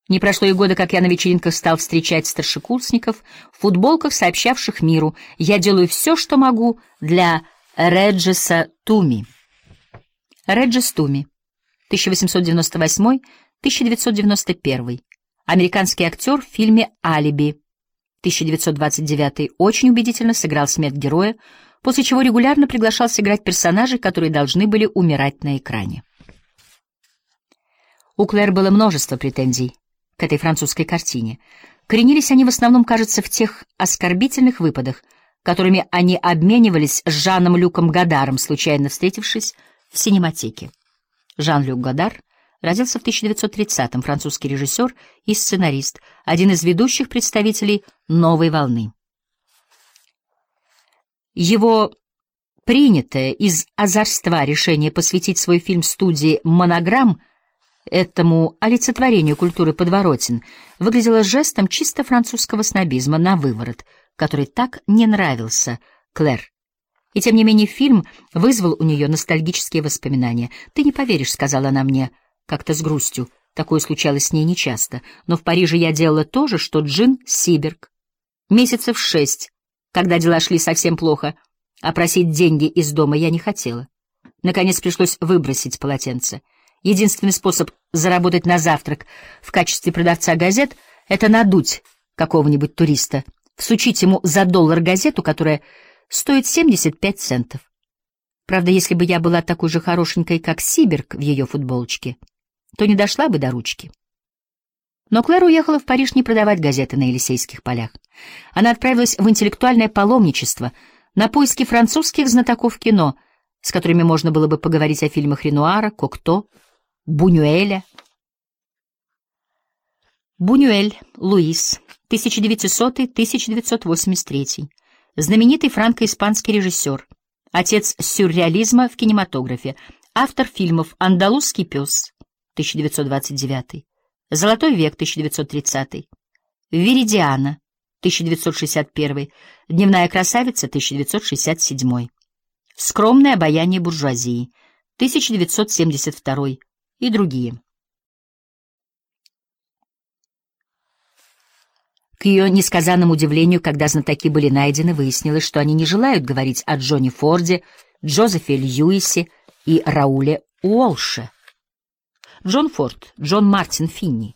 Не прошло и года, как я на вечеринках стал встречать старшекурсников в футболках, сообщавших миру: «Я делаю все, что могу для Реджеса Туми». Реджес Туми, 1898-1991, американский актер в фильме «Алиби», 1929, очень убедительно сыграл смерть героя, после чего регулярно приглашался играть персонажей, которые должны были умирать на экране. У Клэр было множество претензий к этой французской картине. Коренились они в основном, кажется, в тех оскорбительных выпадах, которыми они обменивались с Жаном-Люком Гадаром, случайно встретившись в синематеке. Жан-Люк Гадар родился в 1930-м, французский режиссер и сценарист, один из ведущих представителей новой волны. Его принятое из озорства решение посвятить свой фильм студии «Монограмм» этому олицетворению культуры подворотен выглядело жестом чисто французского снобизма на выворот, который так не нравился Клэр. И тем не менее фильм вызвал у нее ностальгические воспоминания. «Ты не поверишь», — сказала она мне как-то с грустью, такое случалось с ней нечасто, но в Париже я делала то же, что Джин Сиберг. Месяцев 6, когда дела шли совсем плохо, а просить деньги из дома я не хотела. Наконец пришлось выбросить полотенце. Единственный способ заработать на завтрак в качестве продавца газет — это надуть какого-нибудь туриста, всучить ему за $1 газету, которая стоит 75 центов. Правда, если бы я была такой же хорошенькой, как Сиберг в ее футболочке, то не дошла бы до ручки. Но Клэр уехала в Париж не продавать газеты на Елисейских полях. Она отправилась в интеллектуальное паломничество, на поиски французских знатоков кино, с которыми можно было бы поговорить о фильмах Ренуара, Кокто, Бунюэля. Бунюэль, Луис, 1900-1983, знаменитый франко-испанский режиссер, отец сюрреализма в кинематографе, автор фильмов «Андалузский пес», 1929, «Золотой век», 1930, «Виридиана», 1961, «Дневная красавица», 1967, «Скромное обаяние буржуазии», 1972 и другие. К ее несказанному удивлению, когда знатоки были найдены, выяснилось, что они не желают говорить о Джоне Форде, Джозефе Льюисе и Рауле Уолше. Джон Форд, Джон Мартин Финни,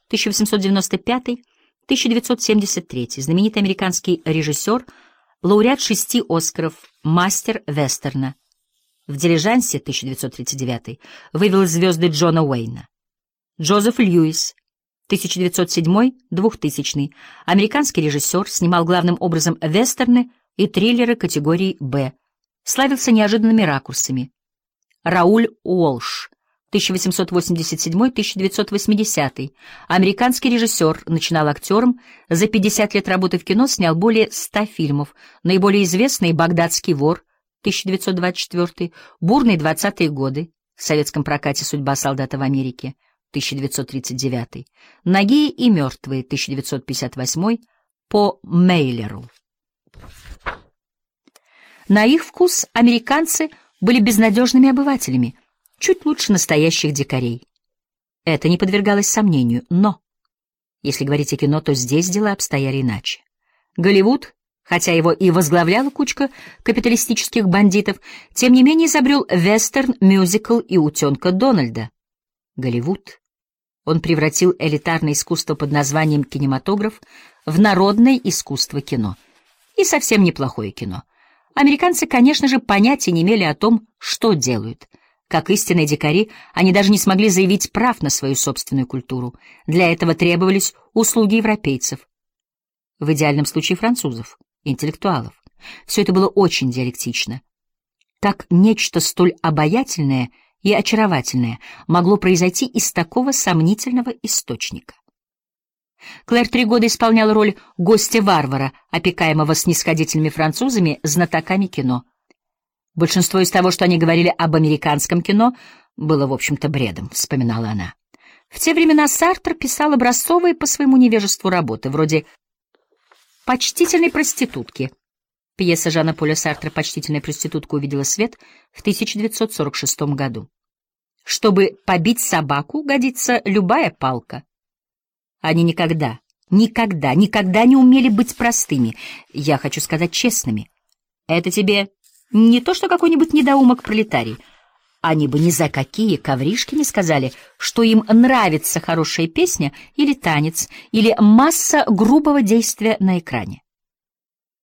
1895-1973, знаменитый американский режиссер, лауреат 6 Оскаров, мастер вестерна. В «Дилижансе» 1939 вывел звезды Джона Уэйна. Джозеф Льюис, 1907-2000, американский режиссер, снимал главным образом вестерны и триллеры категории «Б», славился неожиданными ракурсами. Рауль Уолш, 1887-1980, американский режиссер, начинал актером, за 50 лет работы в кино снял более 100 фильмов, наиболее известный «Багдадский вор», 1924, «Бурные 20-е годы», в советском прокате «Судьба солдата в Америке», 1939, «Нагие и мертвые», 1958, по Мейлеру. На их вкус американцы были безнадежными обывателями, чуть лучше настоящих дикарей. Это не подвергалось сомнению, но, если говорить о кино, то здесь дела обстояли иначе. Голливуд, хотя его и возглавляла кучка капиталистических бандитов, тем не менее изобрел вестерн, мюзикл и утенка Дональда. Голливуд. Он превратил элитарное искусство под названием кинематограф в народное искусство кино. И совсем неплохое кино. Американцы, конечно же, понятия не имели о том, что делают. Как истинные дикари, они даже не смогли заявить прав на свою собственную культуру. Для этого требовались услуги европейцев. В идеальном случае французов, интеллектуалов. Все это было очень диалектично. Как нечто столь обаятельное и очаровательное могло произойти из такого сомнительного источника? Клэр 3 года исполняла роль гостя-варвара, опекаемого снисходительными французами, знатоками кино. Большинство из того, что они говорили об американском кино, было, в общем-то, бредом, вспоминала она. В те времена Сартр писал образцовые по своему невежеству работы, вроде «Почтительной проститутки». Пьеса Жана-Поля Сартра «Почтительная проститутка» увидела свет в 1946 году. Чтобы побить собаку, годится любая палка. Они никогда не умели быть простыми, я хочу сказать честными. Это тебе не то, что какой-нибудь недоумок-пролетарий. Они бы ни за какие ковришки не сказали, что им нравится хорошая песня или танец, или масса грубого действия на экране.